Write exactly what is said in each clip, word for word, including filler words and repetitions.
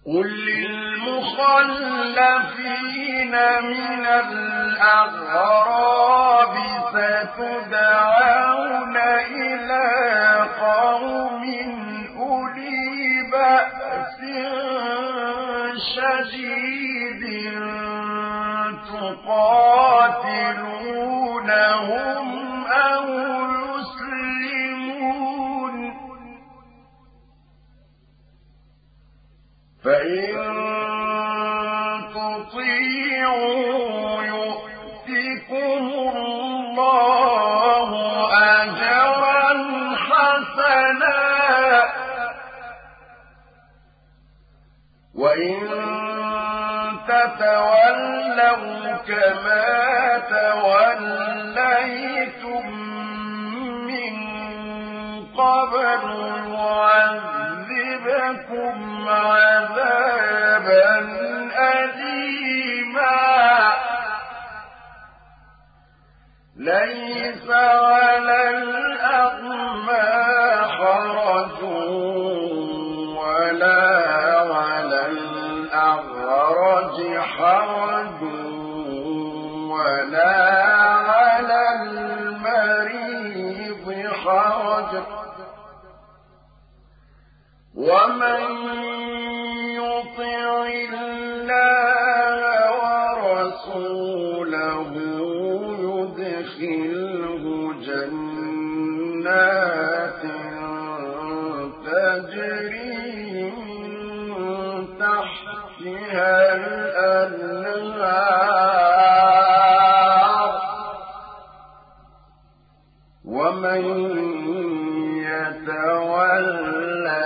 قل للمخلفين من الأعراب ستدعون إلى قوم أولي بأس شديد تقاتلونهم أو يسلمون فإن تطيعوا يؤتكم الله أجرا حسنا وإن تتولوا كما توليتم من قبل يعذبكم عذابا أليما ليس على الأعمى حرج ولا على الأعرج حرج ولا على المريض حرج ومن يطع الله ورسوله يدخله جنات تجري من تحتها الأنهار ومن يتولى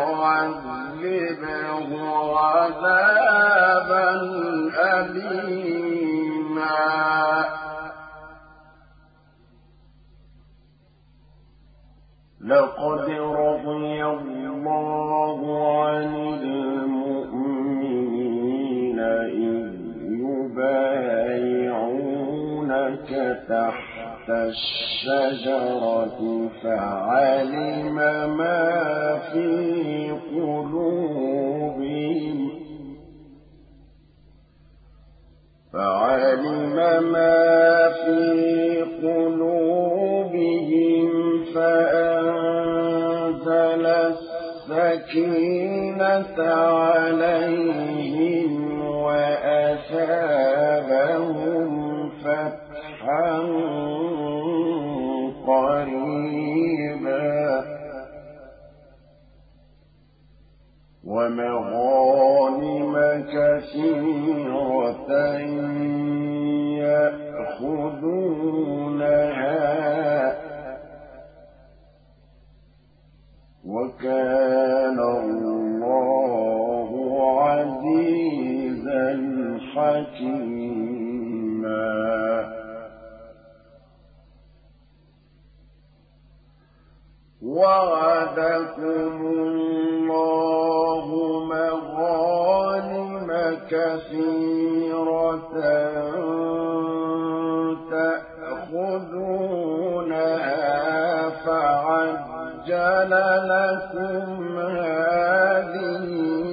يعذبه عذابا أليما لقد رضي الله عن المؤمنين إذ يبايعونك تحت الشجرة فعلم ما في قلوبهم فعلم ما في قلوبهم فأنزل السكينة عليهم وأثابهم فتحا قريبا ومغانم كثيرة يأخذونها وكان الله عزيزا حكيما وعدكم الله مغانم كثيرة تأخذونها فعجل لكم هذه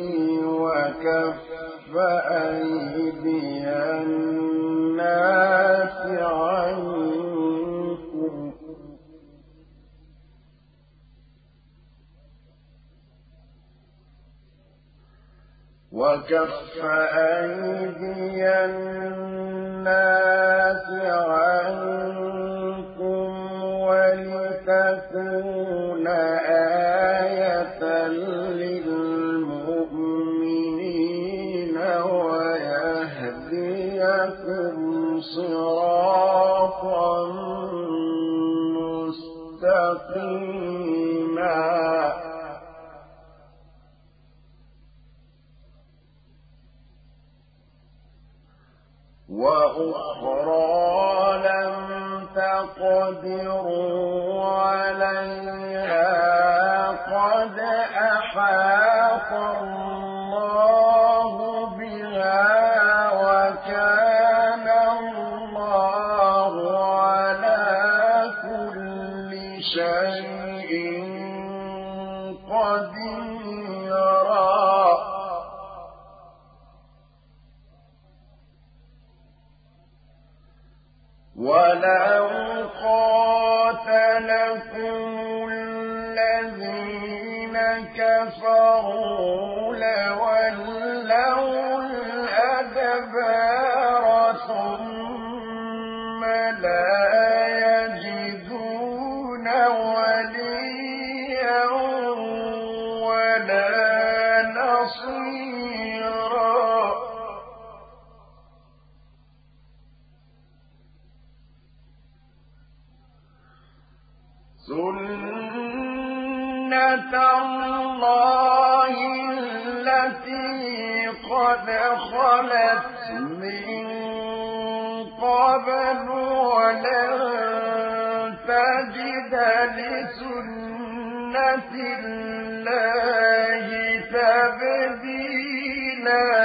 وكف أيدي الناس عنكم وكف أيدي الناس عنكم ولتكون آية للمؤمنين ويهديكم صراطا مستقيما وأخرى لم تقدروا عليها قد أحاط الله بها وكان الله على كل شيء قديرا كفروا لولوا الأدبار ثم لا يجدون وليا ولا نصيرا سنة الله التي قد خلت من قبل ولن تجد لسنة الله تبديلا